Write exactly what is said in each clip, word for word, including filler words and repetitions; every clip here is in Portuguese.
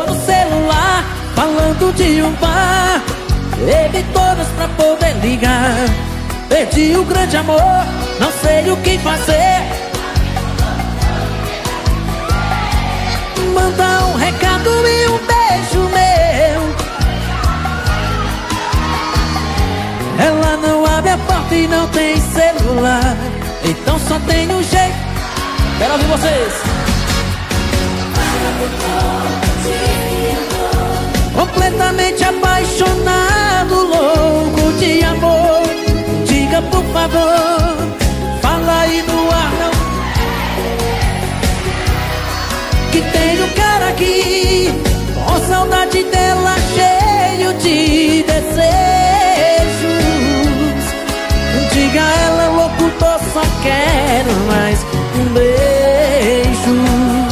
Tô no celular, falando de um bar. Bebi todas pra poder ligar. Perdi o grande amor, não sei o que fazer. Manda um recado e um beijo meu. Ela não abre a porta e não tem celular, então só tem um jeito. Quero ouvir vocês. Completamente apaixonado, louco de amor. Diga por favor, fala aí no ar não, que tem um cara aqui com saudade dela, cheio de desejos. Diga a ela, locutor, só quero mais um beijo.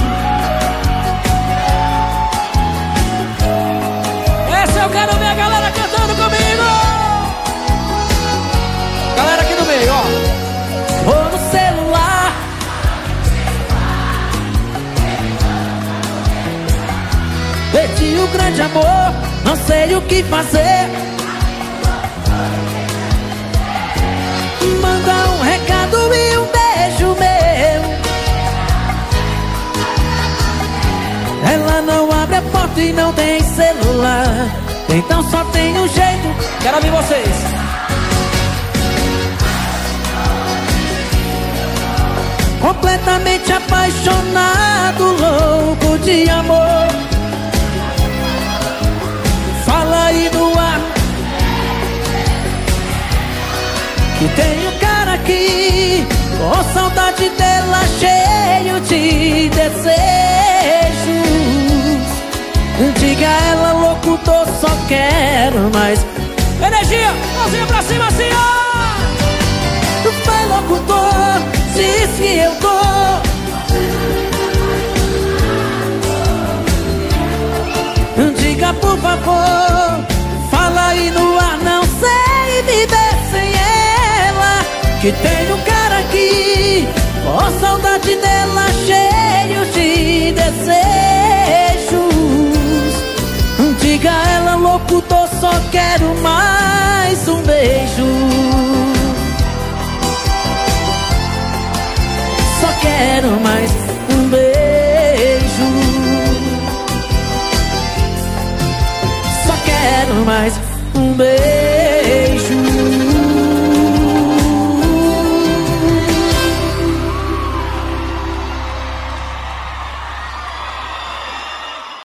Essa eu quero ver a galera cantando comigo. Galera aqui no meio, ó. Vou no celular, perdi o grande amor, não sei o que fazer. Manda um recado e um beijo meu. Ela não abre a porta e não tem celular, então só tem um jeito. Quero ouvir vocês. Completamente apaixonado, louco de amor. Fala aí no ar, que tem um cara aqui com saudade dela, cheio de desejos. Diga a ela, locutor, só quero mais energia, mãozinha pra cima assim, ó. Vai, locutor, diz que eu tô. Diga por favor, fala aí no ar, não sei viver sem ela, que tem um cara aqui com saudade dela, cheio de desejos. Diga a ela, locutor, só quero mais um beijo. Só quero mais um beijo. Só quero mais um beijo.